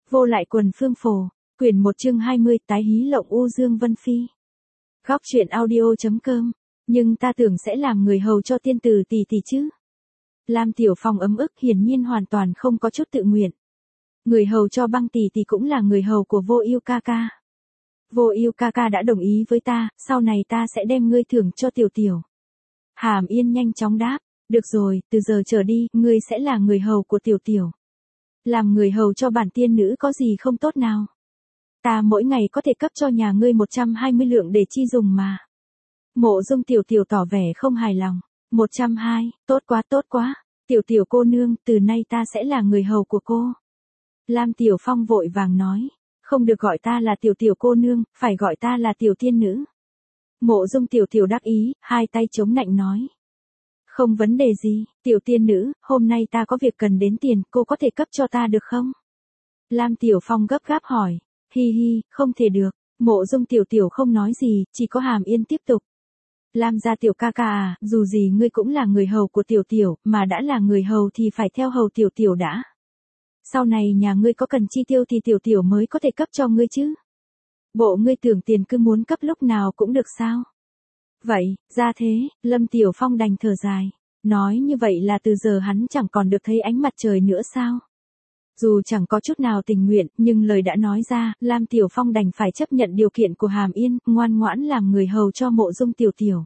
Vô lại quần phương phổ, quyển 1 chương 20 tái hí lộng U Dương Vân Phi. Góc truyện audio.com, nhưng ta tưởng sẽ làm người hầu cho tiên tử tỷ tỷ chứ. Lam Tiểu Phong ấm ức hiển nhiên hoàn toàn không có chút tự nguyện. Người hầu cho Băng tỷ tỷ cũng là người hầu của Vô Ưu ca ca. Vô Ưu ca ca đã đồng ý với ta, sau này ta sẽ đem ngươi thưởng cho Tiểu Tiểu. Hàm Yên nhanh chóng đáp, được rồi, từ giờ trở đi, ngươi sẽ là người hầu của Tiểu Tiểu. Làm người hầu cho bản tiên nữ có gì không tốt nào. Ta mỗi ngày có thể cấp cho nhà ngươi 120 lượng để chi dùng mà. Mộ Dung Tiểu Tiểu tỏ vẻ không hài lòng. 120, tốt quá. Tiểu Tiểu cô nương, từ nay ta sẽ là người hầu của cô. Lam Tiểu Phong vội vàng nói, không được gọi ta là Tiểu Tiểu cô nương, phải gọi ta là Tiểu tiên nữ. Mộ Dung Tiểu Tiểu đắc ý, hai tay chống nạnh nói. Không vấn đề gì, Tiểu tiên nữ, hôm nay ta có việc cần đến tiền, cô có thể cấp cho ta được không? Lam Tiểu Phong gấp gáp hỏi. Hi, không thể được. Mộ Dung Tiểu Tiểu không nói gì, chỉ có Hàm Yên tiếp tục. Lam gia Tiểu ca ca à, dù gì ngươi cũng là người hầu của Tiểu Tiểu, mà đã là người hầu thì phải theo hầu Tiểu Tiểu đã. Sau này nhà ngươi có cần chi tiêu thì Tiểu Tiểu mới có thể cấp cho ngươi chứ. Bộ ngươi tưởng tiền cứ muốn cấp lúc nào cũng được sao? Vậy, ra thế, Lâm Tiểu Phong đành thở dài. Nói như vậy là từ giờ hắn chẳng còn được thấy ánh mặt trời nữa sao? Dù chẳng có chút nào tình nguyện, nhưng lời đã nói ra, Lam Tiểu Phong đành phải chấp nhận điều kiện của Hàm Yên, ngoan ngoãn làm người hầu cho Mộ Dung Tiểu Tiểu.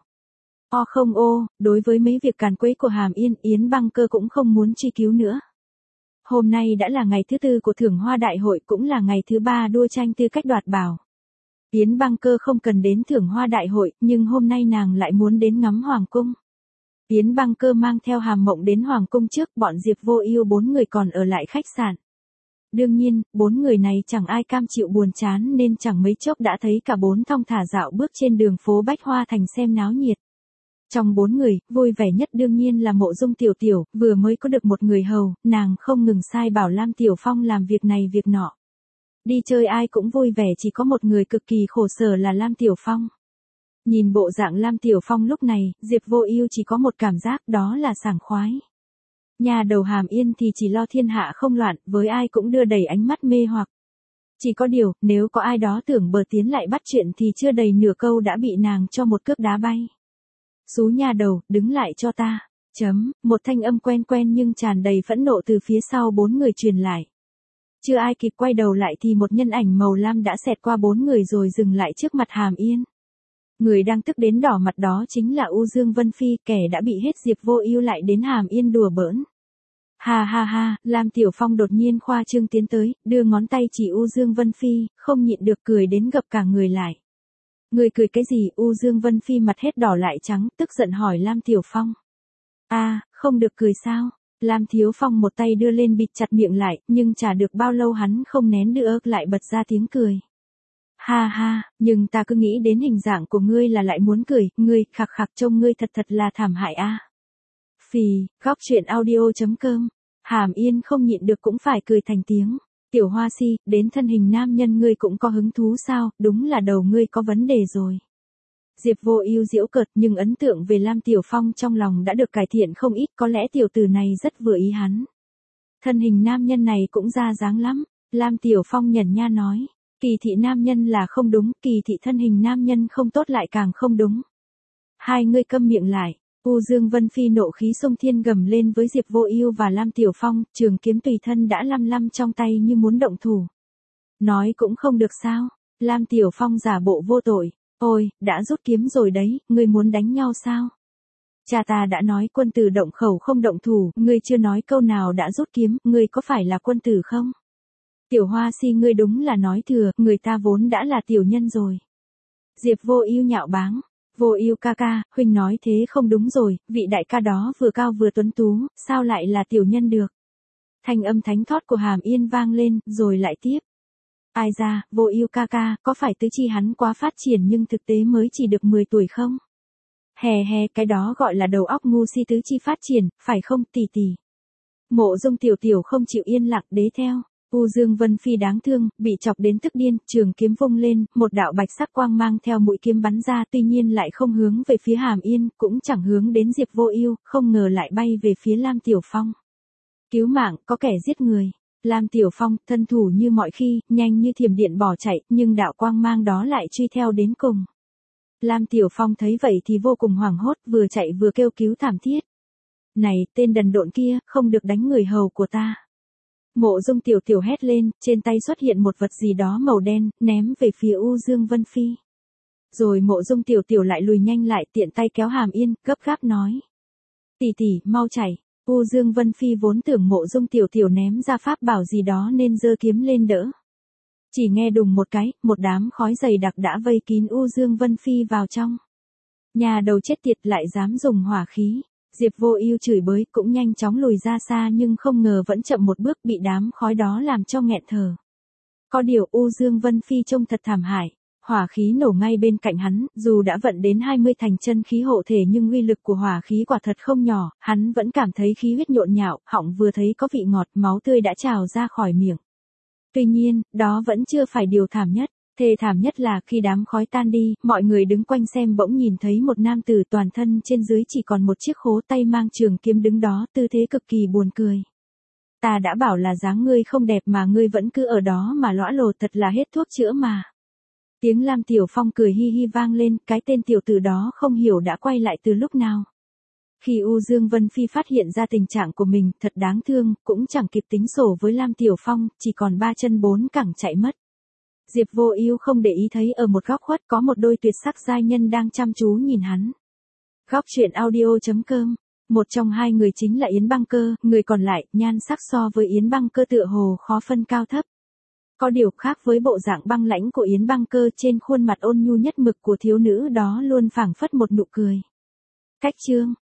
Đối với mấy việc càn quấy của Hàm Yên, Yến Băng Cơ cũng không muốn truy cứu nữa. Hôm nay đã là ngày thứ 4 của thưởng hoa đại hội, cũng là ngày thứ 3 đua tranh tư cách đoạt bảo. Yến Băng Cơ không cần đến thưởng hoa đại hội, nhưng hôm nay nàng lại muốn đến ngắm hoàng cung. Yến Băng Cơ mang theo Hàm Mộng đến hoàng cung trước, bọn Diệp Vô Ưu 4 người còn ở lại khách sạn. Đương nhiên, 4 người này chẳng ai cam chịu buồn chán nên chẳng mấy chốc đã thấy cả 4 thong thả dạo bước trên đường phố Bách Hoa Thành xem náo nhiệt. Trong 4 người, vui vẻ nhất đương nhiên là Mộ Dung Tiểu Tiểu, vừa mới có được một người hầu, nàng không ngừng sai bảo Lam Tiểu Phong làm việc này việc nọ. Đi chơi ai cũng vui vẻ, chỉ có một người cực kỳ khổ sở là Lam Tiểu Phong. Nhìn bộ dạng Lam Tiểu Phong lúc này, Diệp Vô Ưu chỉ có một cảm giác, đó là sảng khoái. Nhà đầu Hàm Yên thì chỉ lo thiên hạ không loạn, với ai cũng đưa đầy ánh mắt mê hoặc. Chỉ có điều, nếu có ai đó tưởng bờ tiến lại bắt chuyện thì chưa đầy nửa câu đã bị nàng cho một cước đá bay. Xú nhà đầu, đứng lại cho ta. Một thanh âm quen nhưng tràn đầy phẫn nộ từ phía sau 4 người truyền lại. Chưa ai kịp quay đầu lại thì một nhân ảnh màu lam đã xẹt qua 4 người rồi dừng lại trước mặt Hàm Yên. Người đang tức đến đỏ mặt đó chính là U Dương Vân Phi, kẻ đã bị hết Diệp Vô Ưu lại đến Hàm Yên đùa bỡn. Ha, Lam Tiểu Phong đột nhiên khoa trương tiến tới, đưa ngón tay chỉ U Dương Vân Phi, không nhịn được cười đến gập cả người lại. Người cười cái gì? U Dương Vân Phi mặt hết đỏ lại trắng, tức giận hỏi Lam Tiểu Phong. Không được cười sao? Lam Thiếu Phong một tay đưa lên bịt chặt miệng lại, nhưng chả được bao lâu hắn không nén được lại bật ra tiếng cười. Ha, nhưng ta cứ nghĩ đến hình dạng của ngươi là lại muốn cười, ngươi, khặc trông ngươi thật là thảm hại a. Phì, góc truyện audio.com, Hàm Yên không nhịn được cũng phải cười thành tiếng. Tiểu Hoa Si, đến thân hình nam nhân ngươi cũng có hứng thú sao, đúng là đầu ngươi có vấn đề rồi. Diệp Vô Ưu giễu cợt, nhưng ấn tượng về Lam Tiểu Phong trong lòng đã được cải thiện không ít, có lẽ tiểu tử này rất vừa ý hắn. Thân hình nam nhân này cũng ra dáng lắm, Lam Tiểu Phong nhẩn nha nói. Kỳ thị nam nhân là không đúng, kỳ thị thân hình nam nhân không tốt lại càng không đúng. Hai ngươi câm miệng lại. U Dương Vân Phi nộ khí xông thiên gầm lên với Diệp Vô Ưu và Lam Tiểu Phong, trường kiếm tùy thân đã lăm trong tay như muốn động thủ. Nói cũng không được sao? Lam Tiểu Phong giả bộ vô tội. Ôi, đã rút kiếm rồi đấy, ngươi muốn đánh nhau sao? Cha ta đã nói quân tử động khẩu không động thủ, ngươi chưa nói câu nào đã rút kiếm, ngươi có phải là quân tử không? Tiểu Hoa Si, ngươi đúng là nói thừa, người ta vốn đã là tiểu nhân rồi. Diệp Vô Ưu nhạo báng. Vô Ưu ca ca, huynh nói thế không đúng rồi, vị đại ca đó vừa cao vừa tuấn tú, sao lại là tiểu nhân được? Thanh âm thánh thót của Hàm Yên vang lên, rồi lại tiếp. Ai ra, Vô Ưu ca ca, có phải tứ chi hắn quá phát triển nhưng thực tế mới chỉ được 10 tuổi không? Hè, cái đó gọi là đầu óc ngu si tứ chi phát triển, phải không tỷ tỷ? Mộ Dung Tiểu Tiểu không chịu yên lặng đế theo. U Dương Vân Phi đáng thương, bị chọc đến tức điên, trường kiếm vung lên, một đạo bạch sắc quang mang theo mũi kiếm bắn ra, tuy nhiên lại không hướng về phía Hàm Yên, cũng chẳng hướng đến Diệp Vô Ưu, không ngờ lại bay về phía Lam Tiểu Phong. Cứu mạng, có kẻ giết người. Lam Tiểu Phong, thân thủ như mọi khi, nhanh như thiểm điện bỏ chạy, nhưng đạo quang mang đó lại truy theo đến cùng. Lam Tiểu Phong thấy vậy thì vô cùng hoảng hốt, vừa chạy vừa kêu cứu thảm thiết. Này, tên đần độn kia, không được đánh người hầu của ta. Mộ Dung Tiểu Tiểu hét lên, trên tay xuất hiện một vật gì đó màu đen, ném về phía U Dương Vân Phi. Rồi Mộ Dung Tiểu Tiểu lại lùi nhanh lại, tiện tay kéo Hàm Yên, gấp gáp nói. Tỷ tỷ, mau chạy. U Dương Vân Phi vốn tưởng Mộ Dung Tiểu Tiểu ném ra pháp bảo gì đó nên giơ kiếm lên đỡ. Chỉ nghe đùng một cái, một đám khói dày đặc đã vây kín U Dương Vân Phi vào trong. Nhà đầu chết tiệt lại dám dùng hỏa khí. Diệp Vô Ưu chửi bới, cũng nhanh chóng lùi ra xa nhưng không ngờ vẫn chậm một bước, bị đám khói đó làm cho nghẹn thở. Có điều U Dương Vân Phi trông thật thảm hại, hỏa khí nổ ngay bên cạnh hắn, dù đã vận đến 20 thành chân khí hộ thể nhưng uy lực của hỏa khí quả thật không nhỏ, hắn vẫn cảm thấy khí huyết nhộn nhạo, họng vừa thấy có vị ngọt, máu tươi đã trào ra khỏi miệng. Tuy nhiên, đó vẫn chưa phải điều thảm nhất. Thê thảm nhất là khi đám khói tan đi, mọi người đứng quanh xem bỗng nhìn thấy một nam tử toàn thân trên dưới chỉ còn một chiếc khố, tay mang trường kiếm đứng đó, tư thế cực kỳ buồn cười. Ta đã bảo là dáng ngươi không đẹp mà ngươi vẫn cứ ở đó mà lõa lồ, thật là hết thuốc chữa mà. Tiếng Lam Tiểu Phong cười hi hi vang lên, cái tên tiểu tử đó không hiểu đã quay lại từ lúc nào. Khi U Dương Vân Phi phát hiện ra tình trạng của mình, thật đáng thương, cũng chẳng kịp tính sổ với Lam Tiểu Phong, chỉ còn 3 chân 4 cẳng chạy mất. Diệp Vô Ưu không để ý thấy ở một góc khuất có một đôi tuyệt sắc giai nhân đang chăm chú nhìn hắn. Góc truyện audio.com. Một trong hai người chính là Yến Băng Cơ, người còn lại, nhan sắc so với Yến Băng Cơ tựa hồ khó phân cao thấp. Có điều khác với bộ dạng băng lãnh của Yến Băng Cơ, trên khuôn mặt ôn nhu nhất mực của thiếu nữ đó luôn phảng phất một nụ cười. Cách chương